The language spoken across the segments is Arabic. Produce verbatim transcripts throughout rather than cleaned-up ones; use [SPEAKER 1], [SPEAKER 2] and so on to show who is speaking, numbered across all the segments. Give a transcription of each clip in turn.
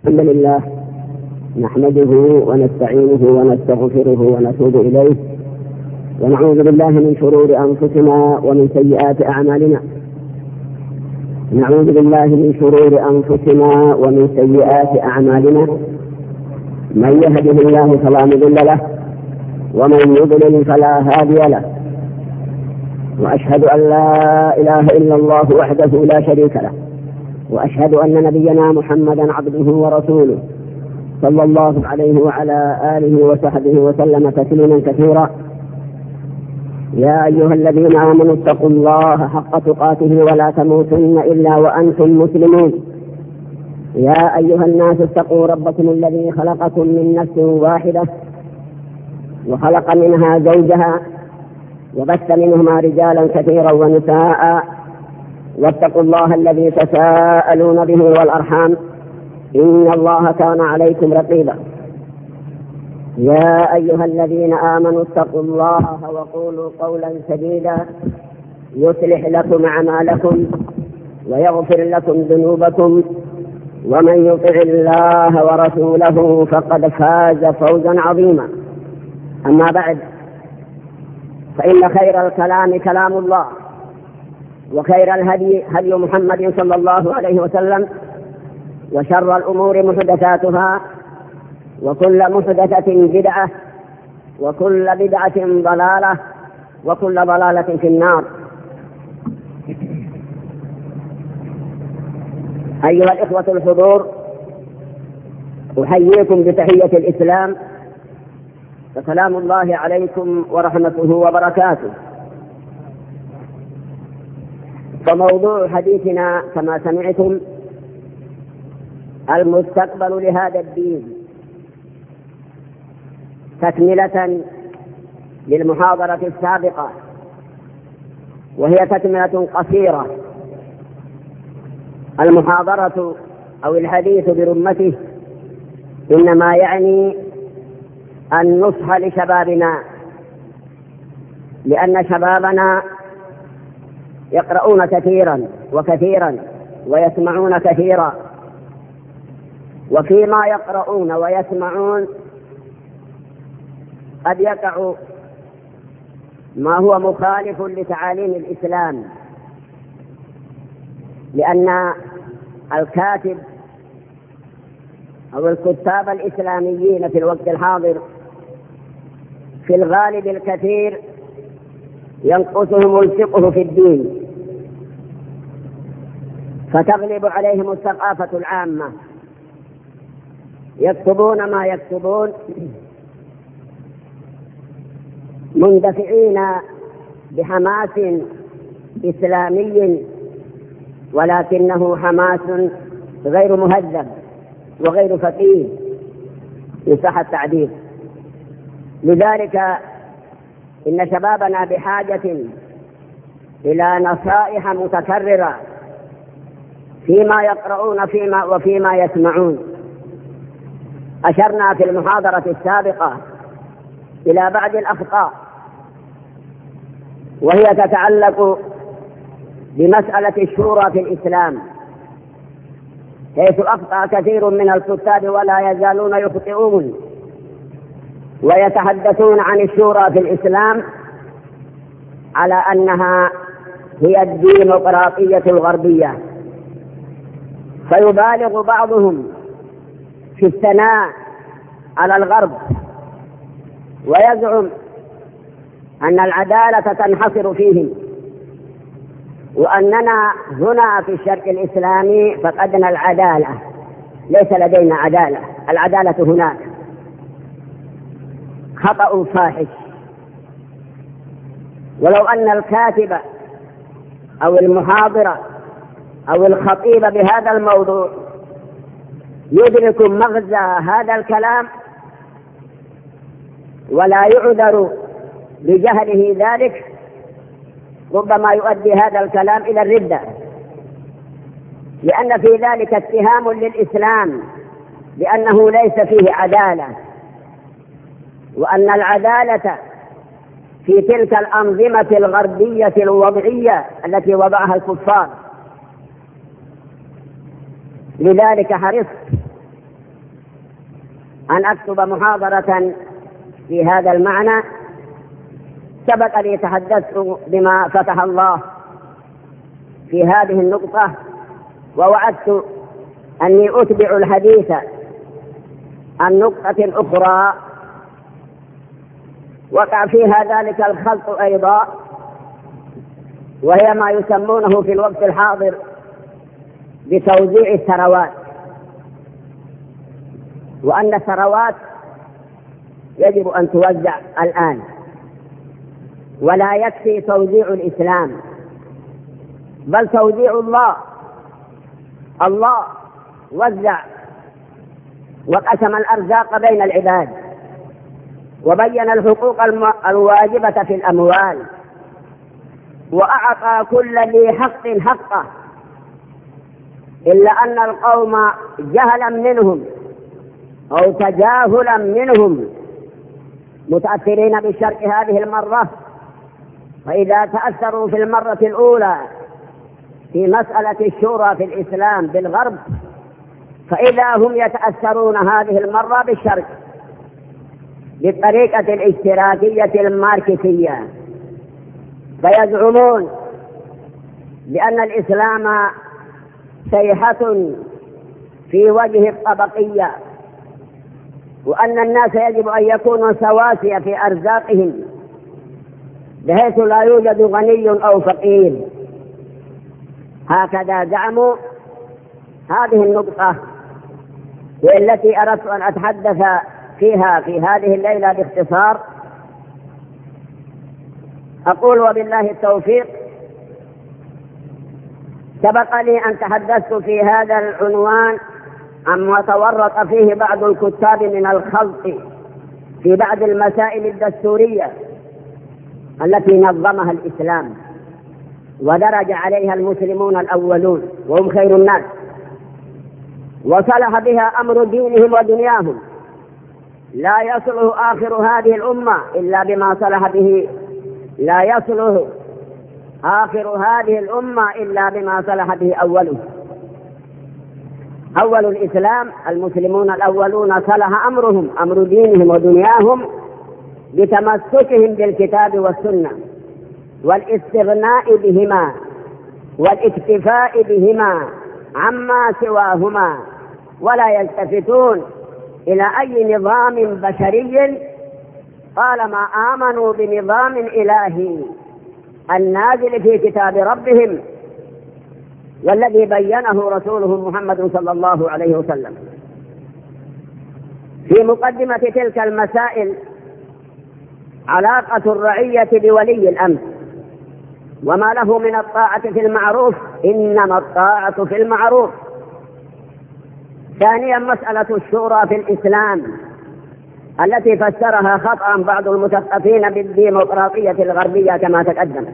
[SPEAKER 1] الحمد لله نحمده ونستعينه ونستغفره ونتوب إليه ونعوذ بالله من شرور أنفسنا ومن سيئات أعمالنا نعوذ بالله من شرور أنفسنا ومن سيئات أعمالنا من يهده الله فلا مضل له ومن يضلل فلا هادي له وأشهد أن لا إله إلا الله وحده لا شريك له وأشهد أن نبينا محمدا عبده ورسوله صلى الله عليه وعلى آله وصحبه وسلم تسليما كثيرا. يا أيها الذين آمنوا اتقوا الله حق تقاته ولا تموتن إلا وأنتم مسلمون. يا أيها الناس اتقوا ربكم الذي خلقكم من نفس واحدة وخلق منها زوجها وبث منهما رجالا كثيرا ونساء واتقوا الله الذي تساءلون به والأرحام إن الله كان عليكم رقيبا. يا أيها الذين آمنوا اتقوا الله وقولوا قولا سديدا يصلح لكم أعمالكم ويغفر لكم ذنوبكم ومن يطع الله ورسوله فقد فاز فوزا عظيما. أما بعد، فإن خير الكلام كلام الله وخير الهدي هدي محمد صلى الله عليه وسلم وشر الأمور محدثاتها وكل محدثة بدعة وكل بدعة ضلالة وكل ضلالة في النار. أيها الإخوة الحضور، أحييكم بتحية الإسلام فسلام الله عليكم ورحمته وبركاته. فموضوع حديثنا كما سمعتم المستقبل لهذا الدين، تكملة للمحاضرة السابقة، وهي تكملة قصيرة. المحاضرة أو الحديث برمته إنما يعني النصح لشبابنا، لأن شبابنا يقرؤون كثيرا وكثيرا ويسمعون كثيرا، وفيما يقرؤون ويسمعون قد يقع ما هو مخالف لتعاليم الإسلام، لأن الكاتب أو الكتاب الإسلاميين في الوقت الحاضر في الغالب الكثير ينقصهم الفقه في الدين، فتغلب عليهم الثقافة العامة، يكتبون ما يكتبون مندفعين بحماس إسلامي، ولكنه حماس غير مهذب وغير فقيه إن صح التعبير. لذلك إن شبابنا بحاجة إلى نصائح متكررة فيما يقرؤون فيما وفيما يسمعون. أشرنا في المحاضرة السابقة إلى بعض الأخطاء، وهي تتعلق بمسألة الشورى في الإسلام، حيث أخطأ كثير من الكتاب ولا يزالون يخطئون ويتحدثون عن الشورى في الإسلام على أنها هي الديمقراطية الغربية، فيبالغ بعضهم في الثناء على الغرب ويزعم أن العدالة تنحصر فيهم، وأننا هنا في الشرق الإسلامي فقدنا العدالة، ليس لدينا عدالة، العدالة هناك. خطأ فاحش. ولو أن الكاتب أو المحاضر أو الخطيب بهذا الموضوع يدرك مغزى هذا الكلام ولا يعذر بجهله ذلك، ربما يؤدي هذا الكلام إلى الردة، لأن في ذلك اتهام للإسلام بأنه ليس فيه عدالة، وأن العدالة في تلك الأنظمة الغربية الوضعية التي وضعها الكفار. لذلك حرصت أن أكتب محاضرة في هذا المعنى. سبق لي تحدثت بما فتح الله في هذه النقطة، ووعدت أني أتبع الحديث عن نقطة أخرى وقع فيها ذلك الخلط أيضا، وهي ما يسمونه في الوقت الحاضر بتوزيع الثروات، وأن الثروات يجب أن توزع الآن، ولا يكفي توزيع الإسلام بل توزيع الله. الله وزع وقسم الأرزاق بين العباد، وبين الحقوق الواجبة في الأموال، وأعطى كل ذي حق حقه، إلا أن القوم جهلا منهم أو تجاهلا منهم متأثرين بالشرع هذه المرة، فإذا تأثروا في المرة الأولى في مسألة الشورى في الإسلام بالغرب، فإذا هم يتأثرون هذه المرة بالشرع بالطريقة الاشتراكية الماركسية، فيزعمون بأن الإسلام سيحة في وجه الطبقية، وأن الناس يجب أن يكونوا سواسية في أرزاقهم بحيث لا يوجد غني أو فقير. هكذا زعموا. هذه النقطة هي التي أردت أن أتحدث فيها في هذه الليلة باختصار. أقول وبالله التوفيق. سبق لي أن تحدثت في هذا العنوان عما تورط فيه بعض الكتاب من الخلط في بعض المسائل الدستورية التي نظمها الإسلام ودرج عليها المسلمون الأولون وهم خير الناس، وصلح بها أمر دينهم ودنياهم. لا يصلح آخر هذه الأمة إلا بما صلح به لا يصلح آخر هذه الأمة إلا بما صلح به أوله. أول الإسلام المسلمون الأولون صلح أمرهم أمر دينهم ودنياهم بتمسكهم بالكتاب والسنة والاستغناء بهما والاكتفاء بهما عما سواهما، ولا يلتفتون إلى أي نظام بشري طالما آمنوا بنظام إلهي النازل في كتاب ربهم والذي بينه رسوله محمد صلى الله عليه وسلم. في مقدمة تلك المسائل علاقة الرعية بولي الأمر وما له من الطاعة في المعروف، إنما الطاعة في المعروف. ثانيا مسألة الشورى في الإسلام التي فسرها خطأ بعض المثقفين بالديمقراطية الغربية كما تقدم.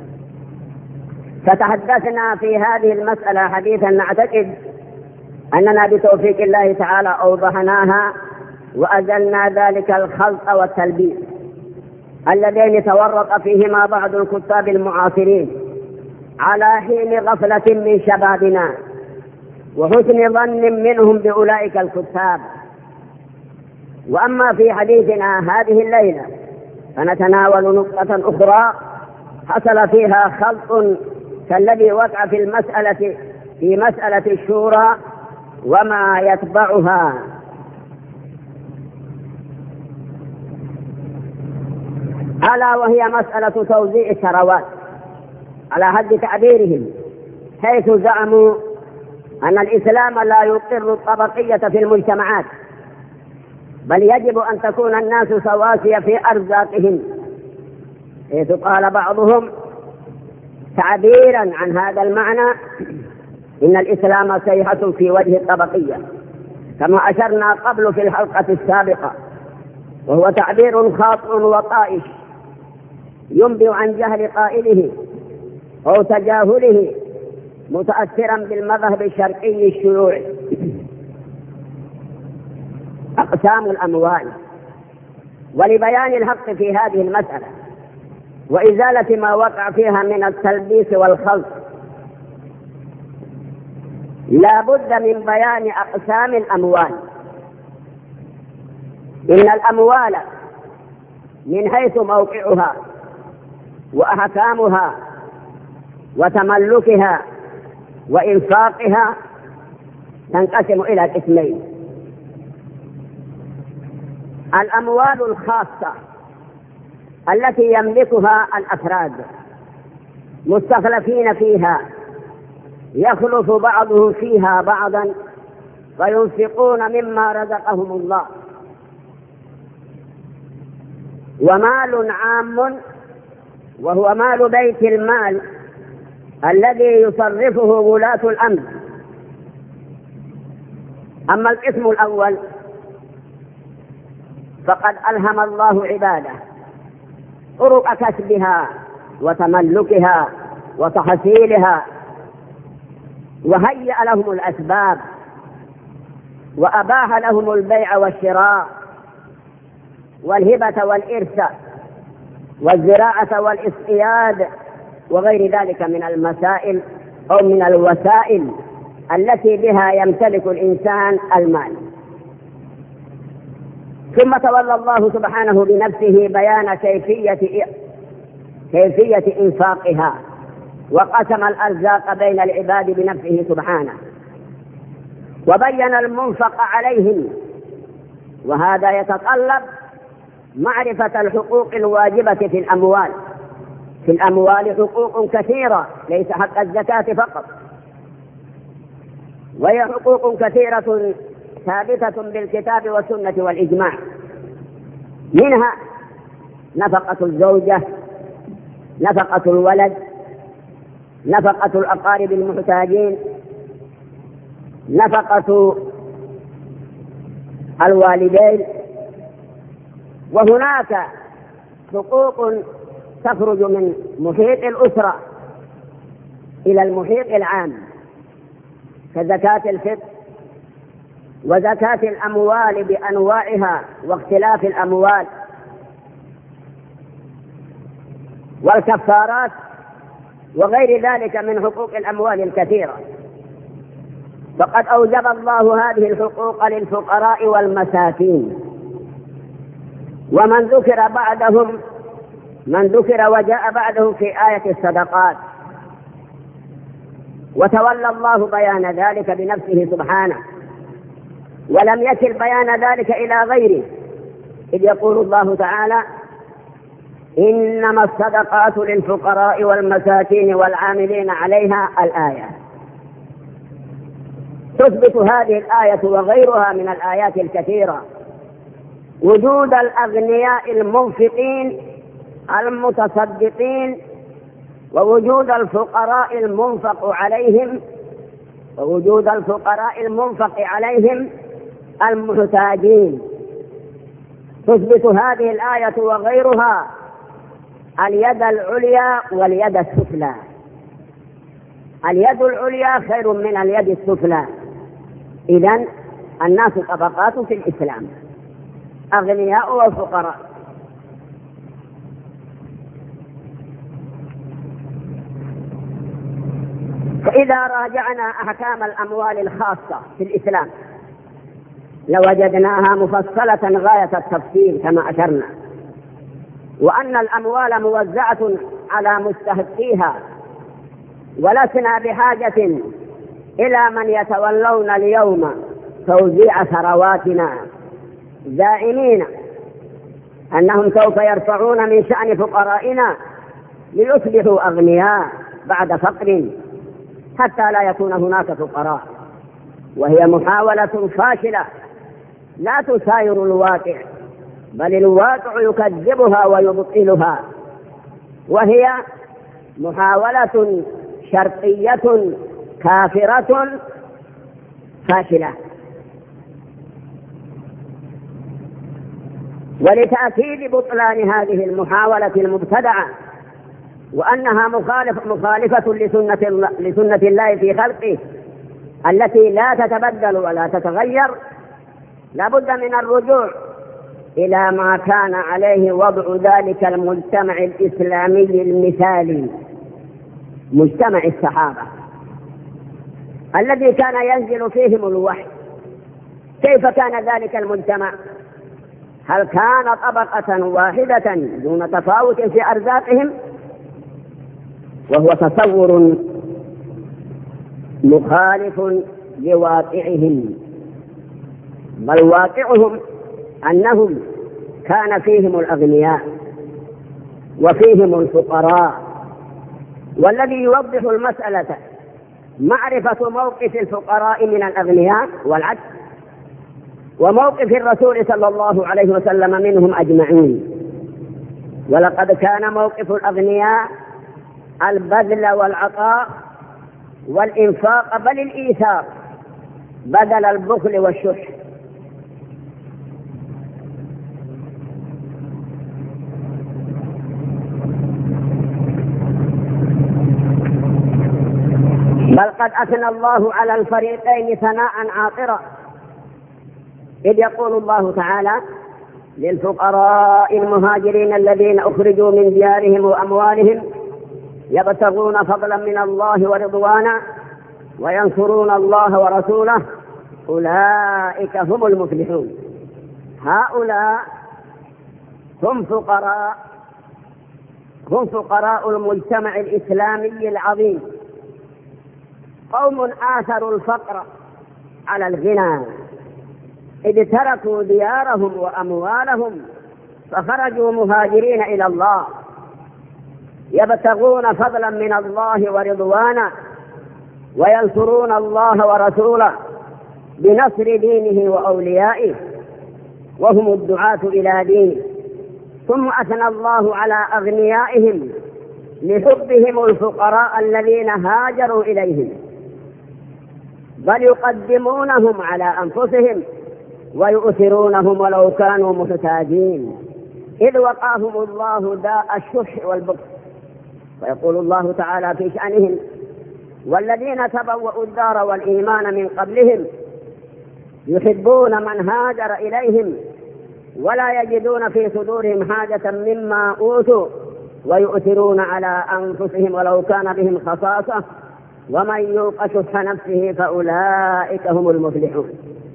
[SPEAKER 1] فتحدثنا في هذه المسألة حديثا نعتقد أننا بتوفيق الله تعالى أوضحناها وأزلنا ذلك الخلط والتلبيس اللذين تورط فيهما بعض الكتاب المعاصرين على حين غفلة من شبابنا وحسن ظن منهم بأولئك الكتاب. وأما في حديثنا هذه الليلة فنتناول نقطة أخرى حصل فيها خلط كالذي وقع في المسألة في مسألة الشورى وما يتبعها. ألا وهي مسألة توزيع الثروات على حد تعبيرهم، حيث زعموا أن الإسلام لا يقر الطبقية في المجتمعات، بل يجب أن تكون الناس سواسية في أرزاقهم، حيث قال بعضهم تعبيرا عن هذا المعنى إن الإسلام سيحة في وجه الطبقية، كما أشرنا قبل في الحلقة السابقة، وهو تعبير خاطئ وطائش ينبئ عن جهل قائله أو تجاهله متأثرا بالمذهب الشرعي الشيوعي. أقسام الأموال. ولبيان الحق في هذه المسألة وإزالة ما وقع فيها من التلبيس والخلط لا بد من بيان أقسام الأموال. إن الأموال من حيث موقعها وأحكامها وتملكها وإنفاقها تنقسم إلى قسمين: الأموال الخاصة التي يملكها الأفراد مستخلفين فيها، يخلف بعضهم فيها بعضا فينفقون مما رزقهم الله. ومال عام وهو مال بيت المال الذي يصرفه ولاة الأمر. أما القسم الأول فقد ألهم الله عباده طرق كسبها وتملكها وتحصيلها، وهيأ لهم الأسباب، وأباح لهم البيع والشراء والهبة والإرث والزراعة والاصطياد وغير ذلك من المسائل أو من الوسائل التي بها يمتلك الإنسان المال. ثم تولى الله سبحانه بنفسه بيان كيفية كيفية إنفاقها، وقسم الأرزاق بين العباد بنفسه سبحانه، وبين المنفق عليهم. وهذا يتطلب معرفة الحقوق الواجبة في الأموال. في الأموال حقوق كثيرة، ليس حق الزكاة فقط، وهي حقوق كثيرة ثابتة بالكتاب والسنة والإجماع. منها نفقة الزوجة، نفقة الولد، نفقة الأقارب المحتاجين، نفقة الوالدين. وهناك حقوق تخرج من محيط الأسرة إلى المحيط العام، كزكاة الفطر وزكاة الأموال بأنواعها واختلاف الأموال والكفارات وغير ذلك من حقوق الأموال الكثيرة. فقد أوجب الله هذه الحقوق للفقراء والمساكين، ومن ذكر بعدهم من ذكر وجاء بعدهم في آية الصدقات. وتولى الله بيان ذلك بنفسه سبحانه، ولم يكل بيان ذلك إلى غيره، إذ يقول الله تعالى: إنما الصدقات للفقراء والمساكين والعاملين عليها. الآية تثبت هذه الآية وغيرها من الآيات الكثيرة وجود الأغنياء المنفقين المتصدقين، ووجود الفقراء المنفق عليهم ووجود الفقراء المنفق عليهم المحتاجين. تثبت هذه الآية وغيرها اليد العليا واليد السفلى. اليد العليا خير من اليد السفلى. إذن الناس طبقات في الإسلام، أغنياء وفقراء. فإذا راجعنا أحكام الأموال الخاصة في الإسلام لوجدناها مفصلة غاية التفصيل كما أشرنا، وأن الأموال موزعة على مستحقيها، ولسنا بحاجة إلى من يتولون اليوم توزيع ثرواتنا زائمين أنهم سوف يرفعون من شأن فقرائنا ليصبحوا أغنياء بعد فقر حتى لا يكون هناك فقراء. وهي محاولة فاشلة لا تساير الواقع، بل الواقع يكذبها ويبطلها، وهي محاولة شرقية كافرة فاشلة. ولتأكيد بطلان هذه المحاولة المبتدعة وأنها مخالف مخالفة لسنة, لسنة الله في خلقه التي لا تتبدل ولا تتغير، لا بد من الرجوع إلى ما كان عليه وضع ذلك المجتمع الإسلامي المثالي، مجتمع الصحابة الذي كان ينزل فيهم الوحي. كيف كان ذلك المجتمع؟ هل كان طبقة واحدة دون تفاوت في أرزاقهم؟ وهو تصور مخالف لواقعهم، بل واقعهم أنهم كان فيهم الأغنياء وفيهم الفقراء. والذي يوضح المسألة معرفة موقف الفقراء من الأغنياء والعكس، وموقف الرسول صلى الله عليه وسلم منهم أجمعين. ولقد كان موقف الأغنياء البذل والعطاء والإنفاق بل الإيثار بدل البخل والشح. بل قد أثنى الله على الفريقين ثناء عاطرا، إذ يقول الله تعالى: للفقراء المهاجرين الذين أخرجوا من ديارهم وأموالهم يبتغون فضلا من الله ورضوانا وينصرون الله ورسوله أولئك هم المفلحون. هؤلاء هم فقراء هم فقراء المجتمع الإسلامي العظيم، قوم آثروا الفقر على الغنى، إذ تركوا ديارهم وأموالهم فخرجوا مهاجرين إلى الله يبتغون فضلا من الله ورضوانا وينصرون الله ورسوله بنصر دينه وأوليائه، وهم الدعاة إلى دينه. ثم أثنى الله على أغنيائهم لحبهم الفقراء الذين هاجروا إليهم، بل يقدمونهم على أنفسهم ويؤثرونهم ولو كانوا محتاجين، إذ وقاهم الله داء الشح والبخل. ويقول الله تعالى في شأنهم: والذين تبوأوا الدار والإيمان من قبلهم يحبون من هاجر إليهم ولا يجدون في صدورهم حاجة مما أوتوا ويؤثرون على أنفسهم ولو كان بهم خصاصة ومن يوق شح نفسه فأولئك هم المفلحون.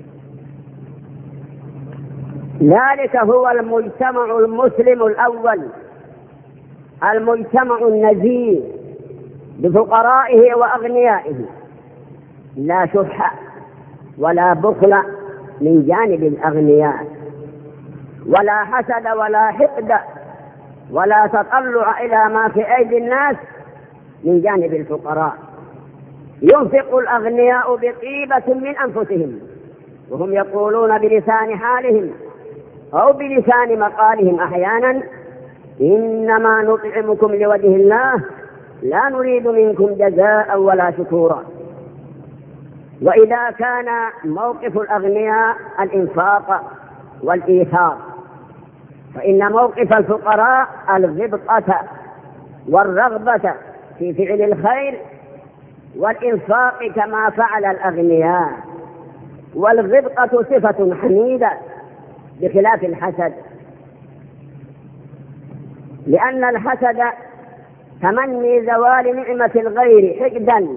[SPEAKER 1] ذلك هو المجتمع المسلم الأول، المجتمع النزيه بفقرائه وأغنيائه، لا شح ولا بخل من جانب الأغنياء، ولا حسد ولا حقد ولا تطلع إلى ما في أيدي الناس من جانب الفقراء. ينفق الأغنياء بطيبة من أنفسهم وهم يقولون بلسان حالهم أو بلسان مقالهم أحيانا: إنما نطعمكم لوجه الله لا نريد منكم جزاء ولا شكورا. وإذا كان موقف الأغنياء الإنفاق والإيثار، فإن موقف الفقراء الغبطة والرغبة في فعل الخير والإنفاق كما فعل الأغنياء. والغبطة صفة حميدة بخلاف الحسد، لأن الحسد تمني زوال نعمة الغير حقدا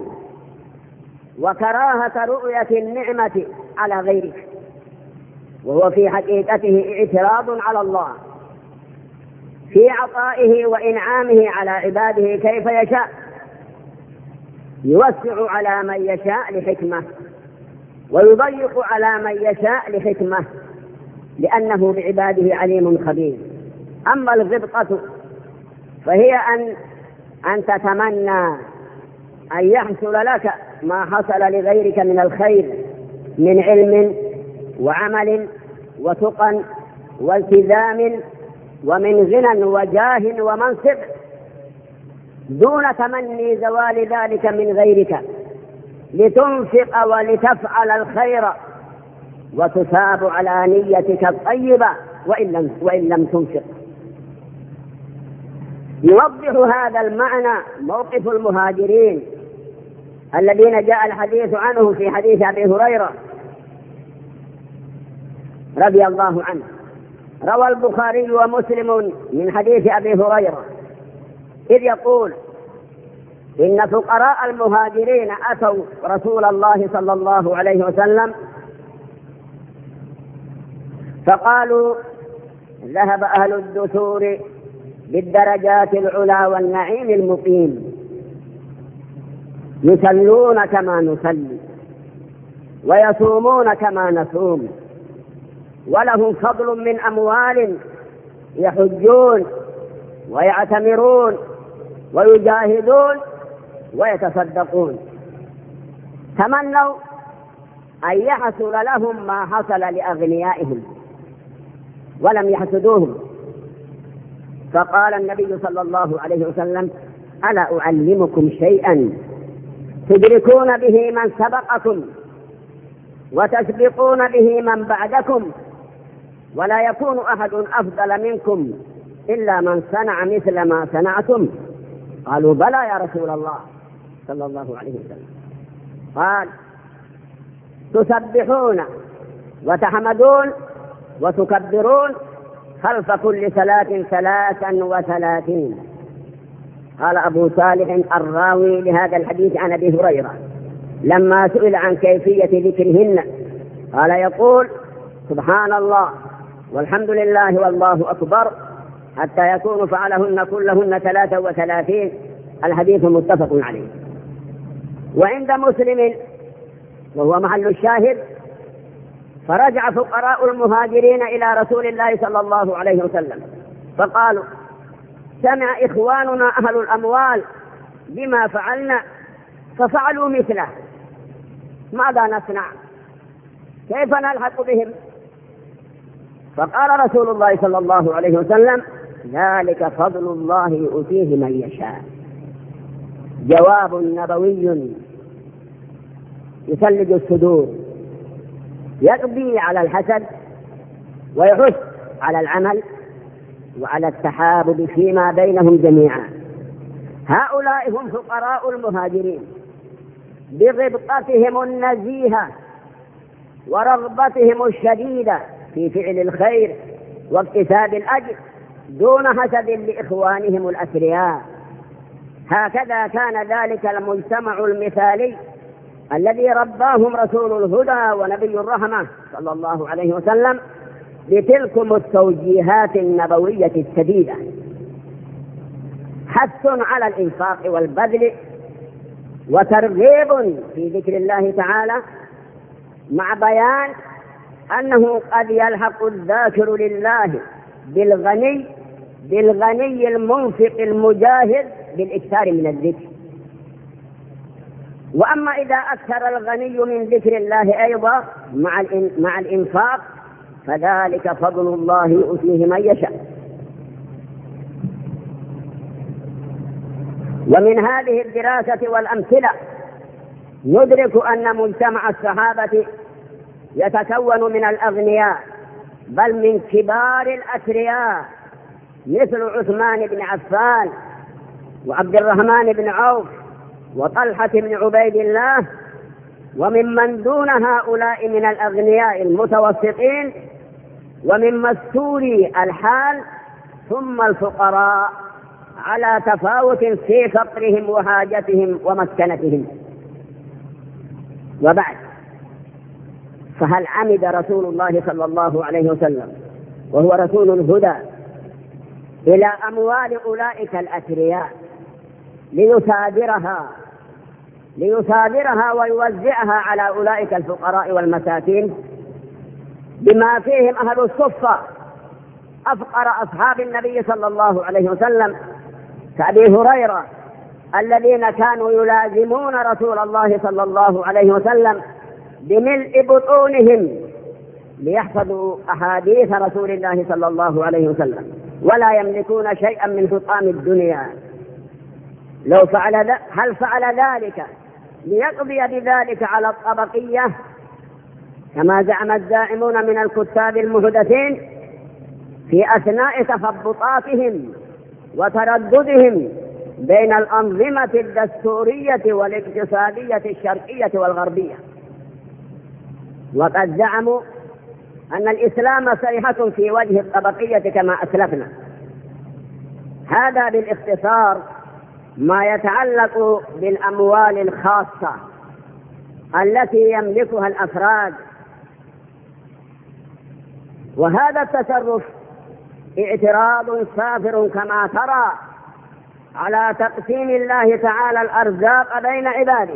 [SPEAKER 1] وكراهة رؤية النعمة على غيرك، وهو في حقيقته اعتراض على الله في عطائه وإنعامه على عباده كيف يشاء، يوسع على من يشاء لحكمة ويضيق على من يشاء لحكمة، لأنه بعباده عليم خبير. أما الغبطة فهي أن أن تتمنى أن يحصل لك ما حصل لغيرك من الخير من علم وعمل وتقى والتزام ومن غنى وجاه ومنصب، دون تمني زوال ذلك من غيرك، لتنفق ولتفعل الخير وتثاب على نيتك الطيبة وإن لم, وإن لم تنفق. يوضح هذا المعنى موقف المهاجرين الذين جاء الحديث عنهم في حديث أبي هريرة رضي الله عنه. روى البخاري ومسلم من حديث أبي هريرة إذ يقول: إن فقراء المهاجرين أتوا رسول الله صلى الله عليه وسلم فقالوا: ذهب أهل الدثور بالدرجات العلى والنعيم المقيم، يصلون كما نصلي ويصومون كما نصوم، ولهم فضل من أموال يحجون ويعتمرون ويجاهدون ويتصدقون. تمنوا أن يحصل لهم ما حصل لأغنيائهم ولم يحسدوهم، فقال النبي صلى الله عليه وسلم: ألا أعلمكم شيئا تدركون به من سبقكم وتسبقون به من بعدكم، ولا يكون أحد أفضل منكم إلا من صنع مثل ما صنعتم؟ قالوا: بلى يا رسول الله صلى الله عليه وسلم. قال: تسبحون وتحمدون وتكبرون خلف كل صلاة ثلاثا وثلاثين. قال أبو صالح الراوي لهذا الحديث عن أبي هريرة لما سئل عن كيفية ذكرهن قال: يقول: سبحان الله والحمد لله والله أكبر حتى يكون فعلهن كلهن ثلاثا وثلاثين. الحديث متفق عليه. وعند مسلم وهو محل الشاهد: فرجع فقراء المهاجرين إلى رسول الله صلى الله عليه وسلم فقالوا: سمع إخواننا أهل الأموال بما فعلنا ففعلوا مثله، ماذا نصنع؟ كيف نلحق بهم؟ فقال رسول الله صلى الله عليه وسلم: ذلك فضل الله يؤتيه من يشاء. جواب نبوي يثلج الصدور، يقضي على الحسد ويحث على العمل وعلى التحابب فيما بينهم جميعا. هؤلاء هم فقراء المهاجرين بغبطتهم النزيهة ورغبتهم الشديدة في فعل الخير واكتساب الأجر دون حسد لإخوانهم الأثرياء. هكذا كان ذلك المجتمع المثالي الذي رباهم رسول الهدى ونبي الرحمة صلى الله عليه وسلم بتلكم التوجيهات النبوية السديدة: حث على الإنفاق والبذل، وترغيب في ذكر الله تعالى، مع بيان أنه قد يلحق الذاكر لله بالغني بالغني المنفق المجاهد بالإكثار من الذكر. وأما إذا أكثر الغني من ذكر الله أيضا مع مع الإنفاق فذلك فضل الله يؤتيه من يشاء. ومن هذه الدراسة والأمثلة ندرك أن مجتمع الصحابة يتكون من الأغنياء، بل من كبار الأثرياء، مثل عثمان بن عفان وعبد الرحمن بن عوف وطلحة بن عبيد الله، وممن دون هؤلاء من الأغنياء المتوسطين، ومن مستوري الحال، ثم الفقراء على تفاوت في فقرهم وحاجتهم ومسكنتهم. وبعد، فهل عمد رسول الله صلى الله عليه وسلم وهو رسول الهدى إلى أموال أولئك الأثرياء ليصادرها ليصادرها ويوزعها على أولئك الفقراء والمساكين، بما فيهم أهل الصفة أفقر أصحاب النبي صلى الله عليه وسلم كأبي هريرة، الذين كانوا يلازمون رسول الله صلى الله عليه وسلم بملء بطونهم ليحفظوا أحاديث رسول الله صلى الله عليه وسلم، ولا يملكون شيئا من حطام الدنيا. لو فعل هل فعل ذلك ليقضي بذلك على الطبقية كما زعم الزاعمون من الكتاب المحدثين في أثناء تخبطاتهم وترددهم بين الأنظمة الدستورية والاقتصادية الشرقية والغربية؟ وقد زعموا أن الإسلام صيحة في وجه الطبقية كما أسلفنا. هذا بالاختصار ما يتعلق بالأموال الخاصة التي يملكها الأفراد. وهذا التصرف اعتراض سافر كما ترى على تقسيم الله تعالى الأرزاق بين عباده،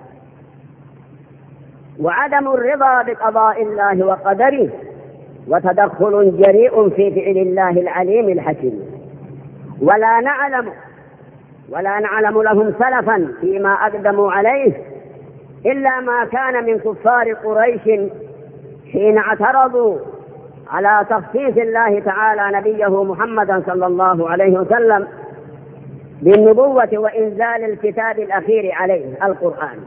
[SPEAKER 1] وعدم الرضا بقضاء الله وقدره، وتدخل جريء في فعل الله العليم الحكيم. ولا نعلم ولا نعلم لهم سلفا فيما أقدموا عليه إلا ما كان من كفار قريش حين اعترضوا على تخصيص الله تعالى نبيه محمدا صلى الله عليه وسلم بالنبوة وإنزال الكتاب الأخير عليه القرآن،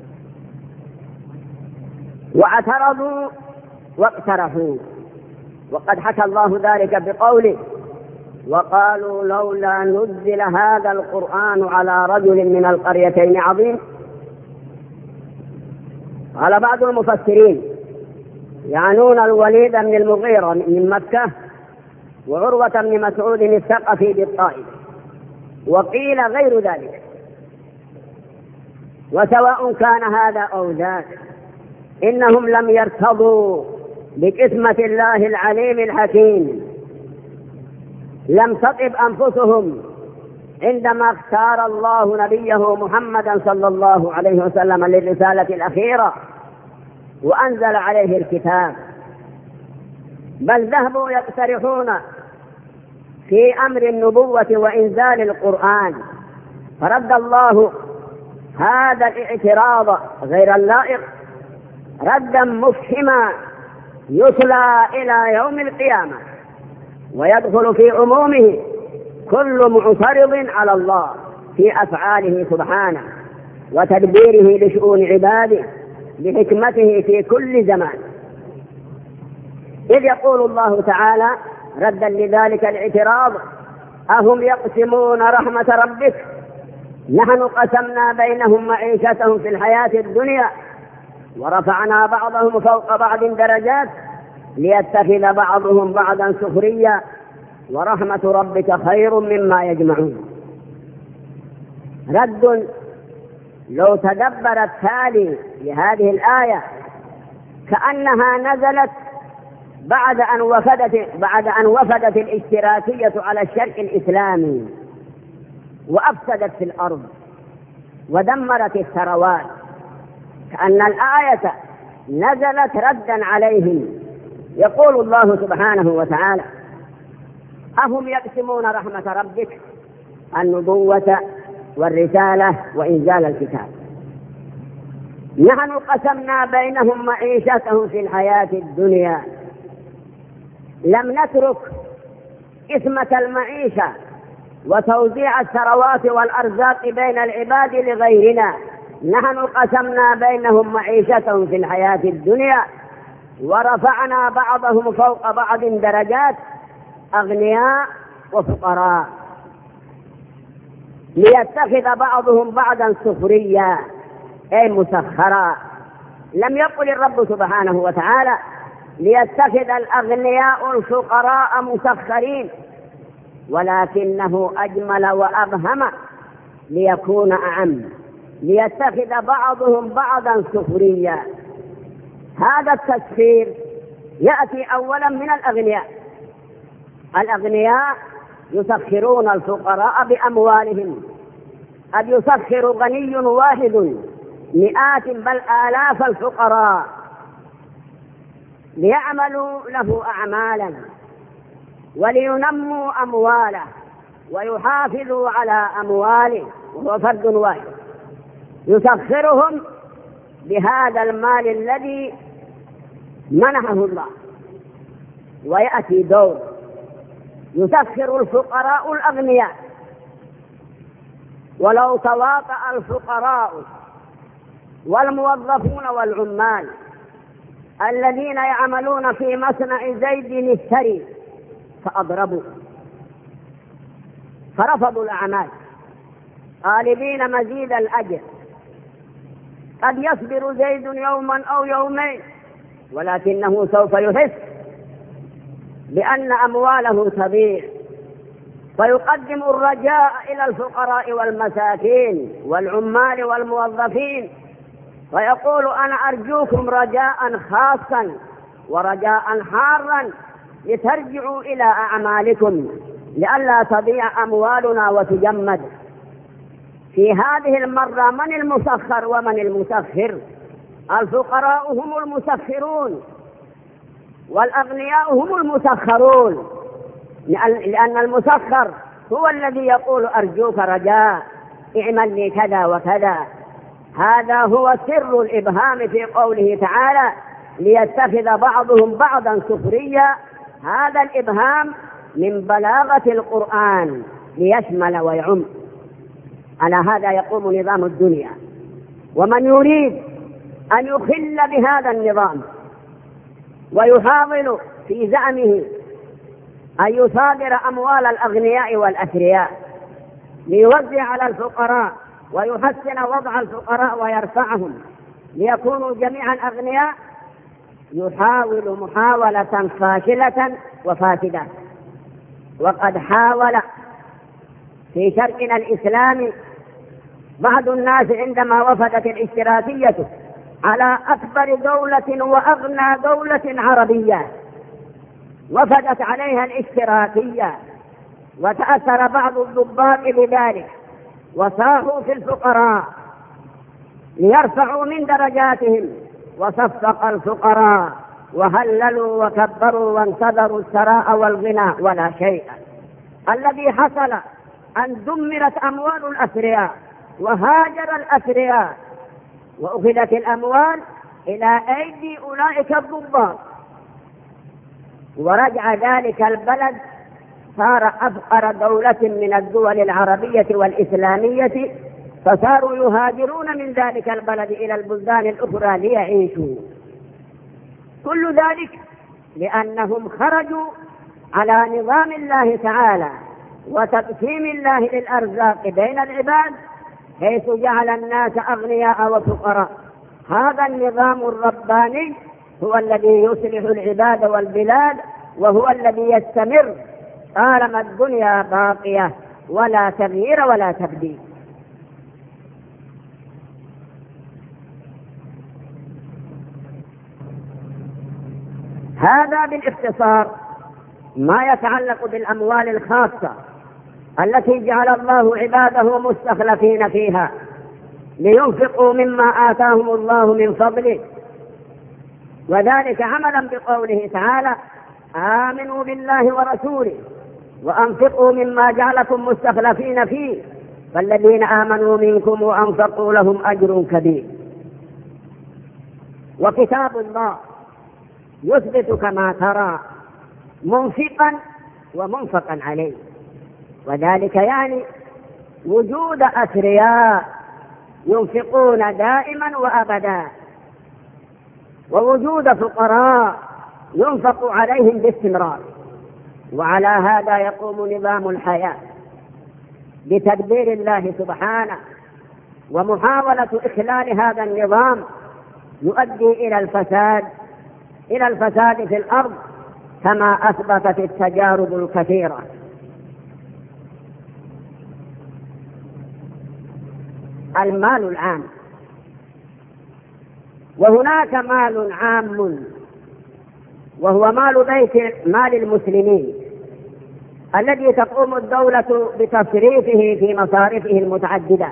[SPEAKER 1] واعترضوا واقترحوا. وقد حكى الله ذلك بقوله: وقالوا لولا نزل هذا القرآن على رجل من القريتين عظيم. قال بعض المفسرين يعنون الوليد بن المغيرة من مكة وعروة بن مسعود الثقفي بالطائف، وقيل غير ذلك. وسواء كان هذا أو ذاك، إنهم لم يرتضوا بقسمة الله العليم الحكيم، لم تطب أنفسهم عندما اختار الله نبيه محمدا صلى الله عليه وسلم للرسالة الأخيرة وأنزل عليه الكتاب، بل ذهبوا يقترحون في أمر النبوة وإنزال القرآن، فرد الله هذا الاعتراض غير اللائق ردا مفهما يتلى إلى يوم القيامة، ويدخل في عمومه كل معترض على الله في أفعاله سبحانه وتدبيره لشؤون عباده بحكمته في كل زمان. إذ يقول الله تعالى ردا لذلك الاعتراض: أهم يقسمون رحمة ربك نحن قسمنا بينهم معيشتهم في الحياة الدنيا ورفعنا بعضهم فوق بعض درجات ليتخذ بعضهم بعضا سخريا ورحمة ربك خير مما يجمعون. رد لو تدبر التالي لهذه الآية كأنها نزلت بعد أن وفدت بعد أن وفدت الاشتراكية على الشرق الإسلامي وأفسدت في الأرض ودمرت الثروات، كأن الآية نزلت ردا عليهم. يقول الله سبحانه وتعالى: أهم يقسمون رحمة ربك، النبوة والرسالة وإنزال الكتاب. نحن قسمنا بينهم معيشتهم في الحياة الدنيا، لم نترك قسمة المعيشة وتوزيع الثروات والأرزاق بين العباد لغيرنا، نحن قسمنا بينهم معيشتهم في الحياة الدنيا ورفعنا بعضهم فوق بعض درجات، أغنياء وفقراء، ليتخذ بعضهم بعضا سخريا أي مسخرا. لم يقل الرب سبحانه وتعالى ليتخذ الأغنياء الفقراء مسخرين، ولكنه أجمل وأبهم ليكون أعم، ليتخذ بعضهم بعضا سخريا. هذا التسخير يأتي أولا من الأغنياء. الأغنياء يسخرون الفقراء بأموالهم، قد يسخر غني واحد مئات بل آلاف الفقراء ليعملوا له أعمالا ولينموا أمواله ويحافظوا على أمواله، وهو فرد واحد يسخرهم بهذا المال الذي منحه الله. ويأتي دور يسخر الفقراء الأغنياء، ولو تواطأ الفقراء والموظفون والعمال الذين يعملون في مصنع زيد الثري فأضربوا فرفضوا الأعمال طالبين مزيد الأجر، قد يصبر زيد يوما أو يومين ولكنه سوف يحس بأن أمواله تضيع، فيقدم الرجاء إلى الفقراء والمساكين والعمال والموظفين، ويقول: أنا أرجوكم رجاء خاصا ورجاء حارا لترجعوا إلى أعمالكم لئلا تضيع أموالنا وتجمد. في هذه المرة من المسخر ومن المسخر؟ الفقراء هم المسخرون والأغنياء هم المسخرون، لأن المسخر هو الذي يقول أرجوك رجاء اعمل لي كذا وكذا. هذا هو سر الإبهام في قوله تعالى ليتخذ بعضهم بعضا سخريا. هذا الإبهام من بلاغة القرآن ليشمل ويعم. على هذا يقوم نظام الدنيا، ومن يريد أن يخل بهذا النظام ويحاول في زعمه أن يصادر أموال الأغنياء والأثرياء ليوزع على الفقراء ويحسن وضع الفقراء ويرفعهم ليكونوا جميعا أغنياء، يحاول محاولة فاشلة وفاسدة. وقد حاول في شرقنا الإسلامي بعض الناس عندما وفدت الاشتراكية على أكبر دولة وأغنى دولة عربية، وفدت عليها الاشتراكية وتأثر بعض الضباط بذلك وصاحوا في الفقراء ليرفعوا من درجاتهم، وصفق الفقراء وهللوا وكبروا وانتظروا الثراء والغنى ولا شيء. الذي حصل أن دمرت أموال الأثرياء وهاجر الأثرياء وأخذت الأموال إلى أيدي أولئك الضباط، ورجع ذلك البلد صار أفقر دولة من الدول العربية والإسلامية، فصاروا يهاجرون من ذلك البلد إلى البلدان الأخرى ليعيشوا. كل ذلك لأنهم خرجوا على نظام الله تعالى وتقسيم الله للأرزاق بين العباد، حيث جعل الناس أغنياء وفقراء. هذا النظام الرباني هو الذي يصلح العباد والبلاد، وهو الذي يستمر طالما الدنيا باقية ولا تغيير ولا تبديل. هذا بالاختصار ما يتعلق بالأموال الخاصة التي جعل الله عباده مستخلفين فيها لينفقوا مما آتاهم الله من فضله، وذلك عملا بقوله تعالى آمنوا بالله ورسوله وأنفقوا مما جعلكم مستخلفين فيه فالذين آمنوا منكم وأنفقوا لهم أجر كبير. وكتاب الله يثبت كما ترى منفقا ومنفقا عليه، وذلك يعني وجود أثرياء ينفقون دائما وأبدا، ووجود فقراء ينفق عليهم باستمرار. وعلى هذا يقوم نظام الحياة بتدبير الله سبحانه، ومحاولة إخلال هذا النظام يؤدي إلى الفساد إلى الفساد في الأرض كما أثبتت التجارب الكثيرة. المال العام، وهناك مال عام وهو مال بيت مال المسلمين الذي تقوم الدولة بتصريفه في مصارفه المتعددة.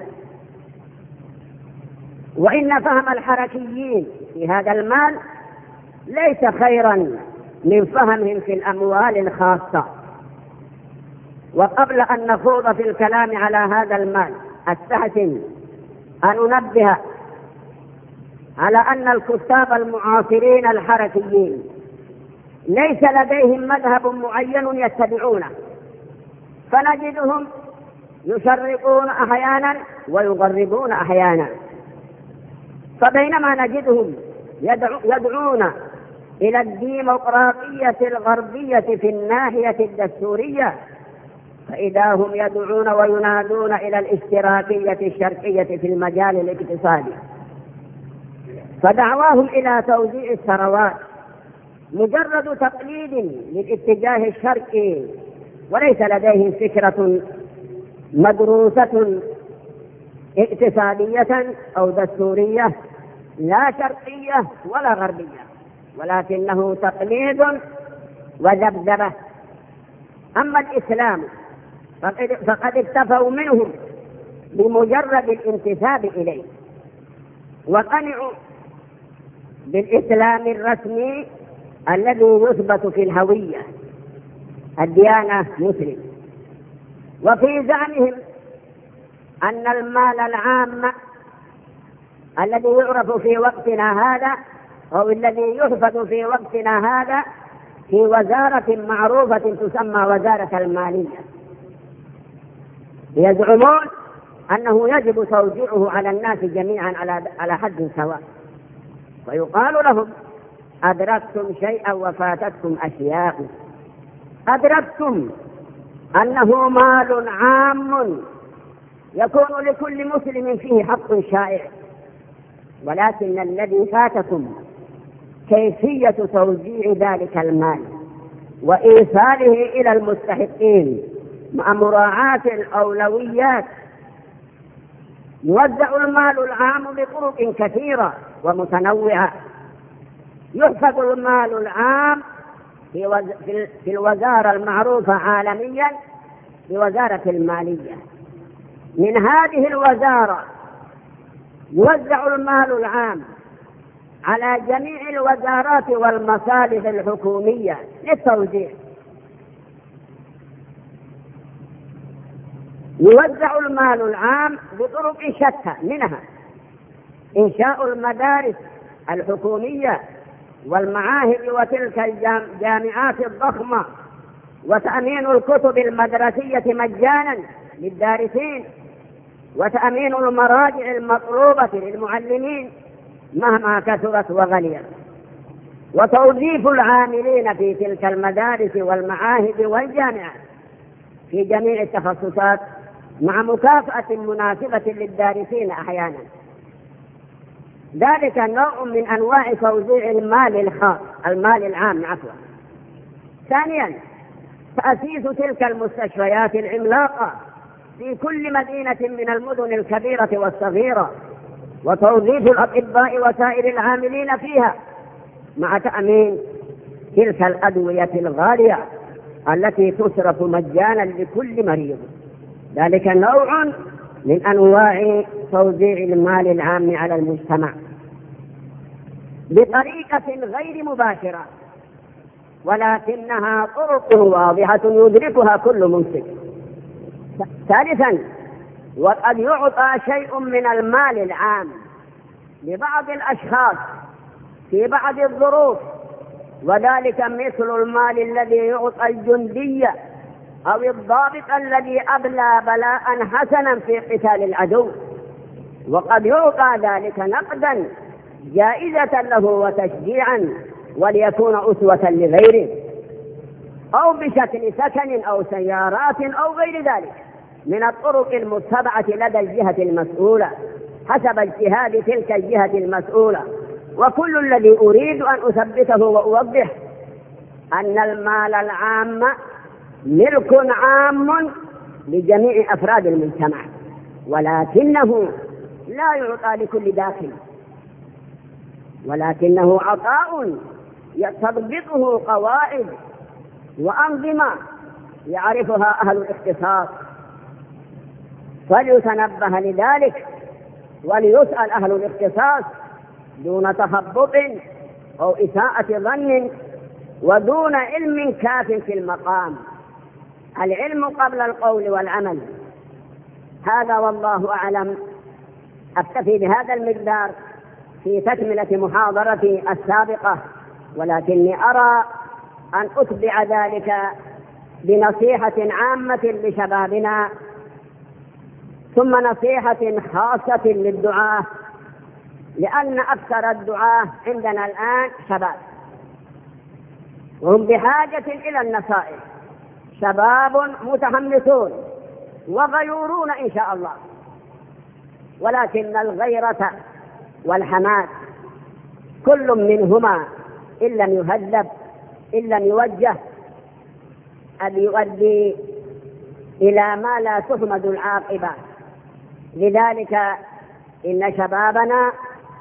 [SPEAKER 1] وإن فهم الحركيين في هذا المال ليس خيرا من فهمهم في الأموال الخاصة. وقبل أن نخوض في الكلام على هذا المال أستحسن أن أنبه على أن الكتاب المعاصرين الحركيين ليس لديهم مذهب معين يتبعونه، فنجدهم يشرقون أحيانا ويغربون أحيانا. فبينما نجدهم يدعو يدعون إلى الديمقراطية الغربية في الناحية الدستورية، فإذا هم يدعون وينادون إلى الاشتراكية الشرقية في المجال الاقتصادي. فدعواهم إلى توزيع الثروات مجرد تقليد للاتجاه الشرقي، وليس لديهم فكرة مدروسة اقتصادية أو دستورية لا شرقية ولا غربية، ولكنه تقليد
[SPEAKER 2] وذبذبة. أما الإسلام فقد اكتفوا منهم بمجرد الانتساب إليه، وقنعوا بالإسلام الرسمي الذي يثبت في الهوية الديانة مسلم. وفي زعمهم أن المال العام الذي يعرف في وقتنا هذا أو الذي يحفظ في وقتنا هذا في وزارة معروفة تسمى وزارة المالية، يزعمون أنه يجب توزيعه على الناس جميعا على حد سواء، ويقال لهم أدركتم شيئا وفاتتكم أشياء. أدركتم أنه مال عام يكون لكل مسلم فيه حق شائع، ولكن الذي فاتكم كيفية توزيع ذلك المال وإيصاله إلى المستحقين مع مراعاة الأولويات. يوزع المال العام بطرق كثيرة ومتنوعة. يحفظ المال العام في, وز... في الوزارة المعروفة عالميا بوزارة المالية. من هذه الوزارة يوزع المال العام على جميع الوزارات والمصالح الحكومية للتوزيع. يوزع المال العام بطرق شتى، منها إنشاء المدارس الحكومية والمعاهد وتلك الجامعات الضخمة، وتأمين الكتب المدرسية مجانا للدارسين، وتأمين المراجع المطلوبة للمعلمين مهما كثرت وغليت، وتوظيف العاملين في تلك المدارس والمعاهد والجامعات في جميع التخصصات مع مكافأة مناسبة للدارسين أحيانا. ذلك نوع من أنواع توزيع المال الخاص المال العام عفوا. ثانيا تأسيس تلك المستشفيات العملاقة في كل مدينة من المدن الكبيرة والصغيرة، وتوظيف الأطباء وسائر العاملين فيها مع تأمين تلك الأدوية الغالية التي تصرف مجانا لكل مريض. ذلك نوع من أنواع توزيع المال العام على المجتمع بطريقة غير مباشرة، ولكنها طرق واضحة يدركها كل مسلم. ثالثا وقد يعطى شيء من المال العام لبعض الأشخاص في بعض الظروف، وذلك مثل المال الذي يعطى الجندية أو الضابط الذي أبلى بلاء حسنا في قتال العدو، وقد يعطى ذلك نقدا جائزة له وتشجيعا وليكون أسوة لغيره، أو بشكل سكن أو سيارات أو غير ذلك من الطرق المتبعة لدى الجهة المسؤولة حسب اجتهاد تلك الجهة المسؤولة. وكل الذي أريد أن أثبته وأوضح أن المال العام ملك عام لجميع أفراد المجتمع، ولكنه لا يعطى لكل داخل، ولكنه عطاء تضبطه قواعد وأنظمة يعرفها أهل الاختصاص، فليتنبه لذلك وليسأل أهل الاختصاص دون تخبط أو إساءة ظن ودون علم كاف في المقام. العلم قبل القول والعمل. هذا والله أعلم. أكتفي بهذا المقدار في تكملة محاضرتي السابقة، ولكني أرى أن أتبع ذلك بنصيحة عامة لشبابنا، ثم نصيحة خاصة للدعاة، لأن أكثر الدعاة عندنا الآن شباب، وهم بحاجة إلى النصائح. شباب متحمسون وغيورون إن شاء الله، ولكن الغيرة والحماس كل منهما إن لم يهذب إن لم يوجه أن يؤدي إلى ما لا تحمد العاقبة. لذلك إن شبابنا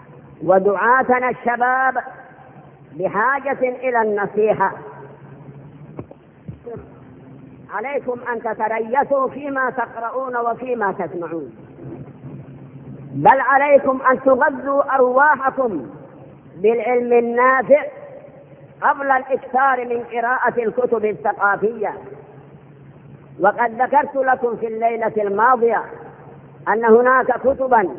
[SPEAKER 2] ودعاتنا الشباب بحاجة إلى النصيحة عليكم أن تتريثوا فيما تقرؤون وفيما تسمعون، بل عليكم أن تغذوا أرواحكم بالعلم النافع قبل الإكثار من قراءة الكتب الثقافية. وقد ذكرت لكم في الليلة الماضية أن هناك كتبا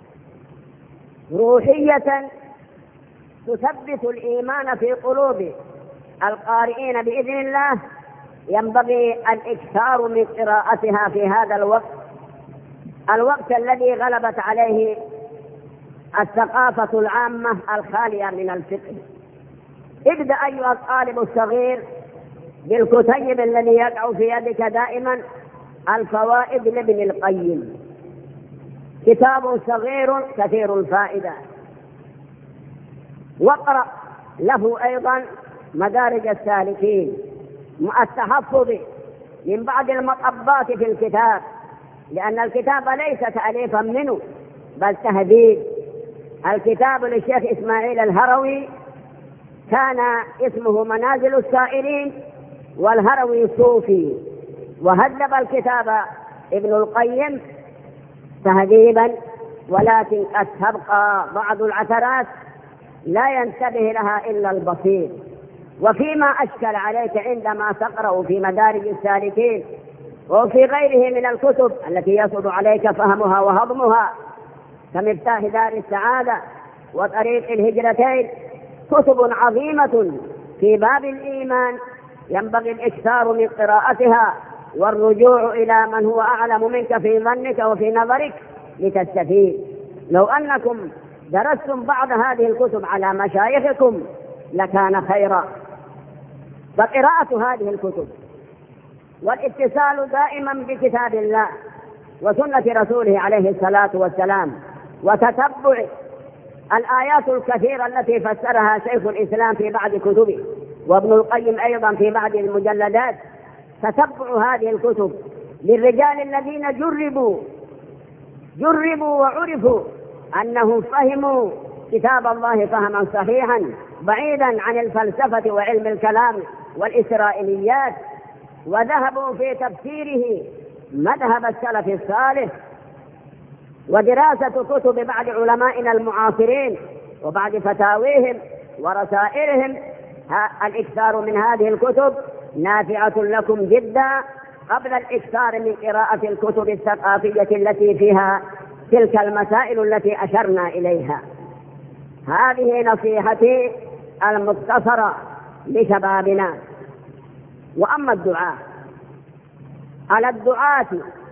[SPEAKER 2] روحية تثبت الإيمان في قلوب القارئين بإذن الله، ينبغي الإكثار من قراءتها في هذا الوقت، الوقت الذي غلبت عليه الثقافة العامة الخالية من الفقه. ابدأ أيها الطالب الصغير بالكتيب الذي يقع في يدك دائما، الفوائد لابن القيم، كتاب صغير كثير الفائدة. واقرأ له أيضا مدارج السالكين مع التحفظ من بعض المطبات في الكتاب، لأن الكتاب ليس تأليفا منه بل تهذيب. الكتاب للشيخ إسماعيل الهروي كان اسمه منازل السائلين، والهروي صوفي، وهذب الكتاب ابن القيم تهذيبا، ولكن قد تبقى بعض العثرات لا ينتبه لها إلا البصير. وفيما أشكل عليك عندما تقرأ في مدارج السالكين وفي غيره من الكتب التي يصعب عليك فهمها وهضمها كمفتاح دار السعادة وطريق الهجرتين، كتب عظيمة في باب الإيمان ينبغي الإكثار من قراءتها والرجوع إلى من هو أعلم منك في ظنك وفي نظرك لتستفيد. لو أنكم درستم بعض هذه الكتب على مشايخكم لكان خيرا. فقراءة هذه الكتب والاتصال دائما بكتاب الله وسنة رسوله عليه الصلاة والسلام، وتتبع الآيات الكثيرة التي فسرها شيخ الإسلام في بعض كتبه وابن القيم أيضا في بعض المجلدات، تتبع هذه الكتب للرجال الذين جربوا جربوا وعرفوا أنهم فهموا كتاب الله فهما صحيحا بعيدا عن الفلسفة وعلم الكلام والإسرائيليات، وذهبوا في تفسيره مذهب السلف الصالح. ودراسة كتب بعض علمائنا المعاصرين وبعض فتاويهم ورسائلهم، الإكثار من هذه الكتب نافعة لكم جدا قبل الإكثار من قراءة الكتب الثقافية التي فيها تلك المسائل التي أشرنا إليها. هذه نصيحتي المختصرة لشبابنا. وأما الدعاء، على الدعاة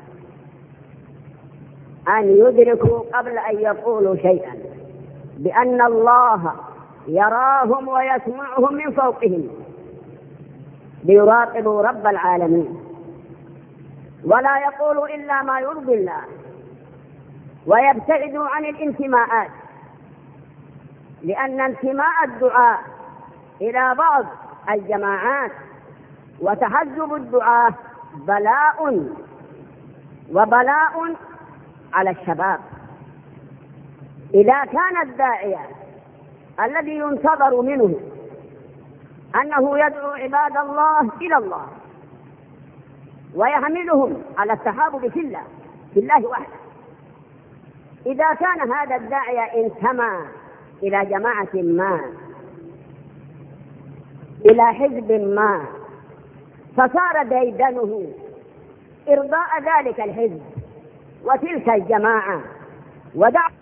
[SPEAKER 2] أن يدركوا قبل أن يقولوا شيئا بأن الله يراهم ويسمعهم من فوقهم، ليراقبوا رب العالمين ولا يقولوا إلا ما يرضي الله، ويبتعدوا عن الانتماءات، لأن انتماء الدعاء إلى بعض الجماعات وتحزب الدعاء بلاء وبلاء على الشباب. إذا كان الداعية الذي ينتظر منه أنه يدعو عباد الله إلى الله ويحملهم على التحابب في الله في الله وحده، إذا كان هذا الداعية انتمى إلى جماعة ما، إلى حزب ما، فصار ديدنه إرضاء ذلك الحزب وتلك الجماعة ودع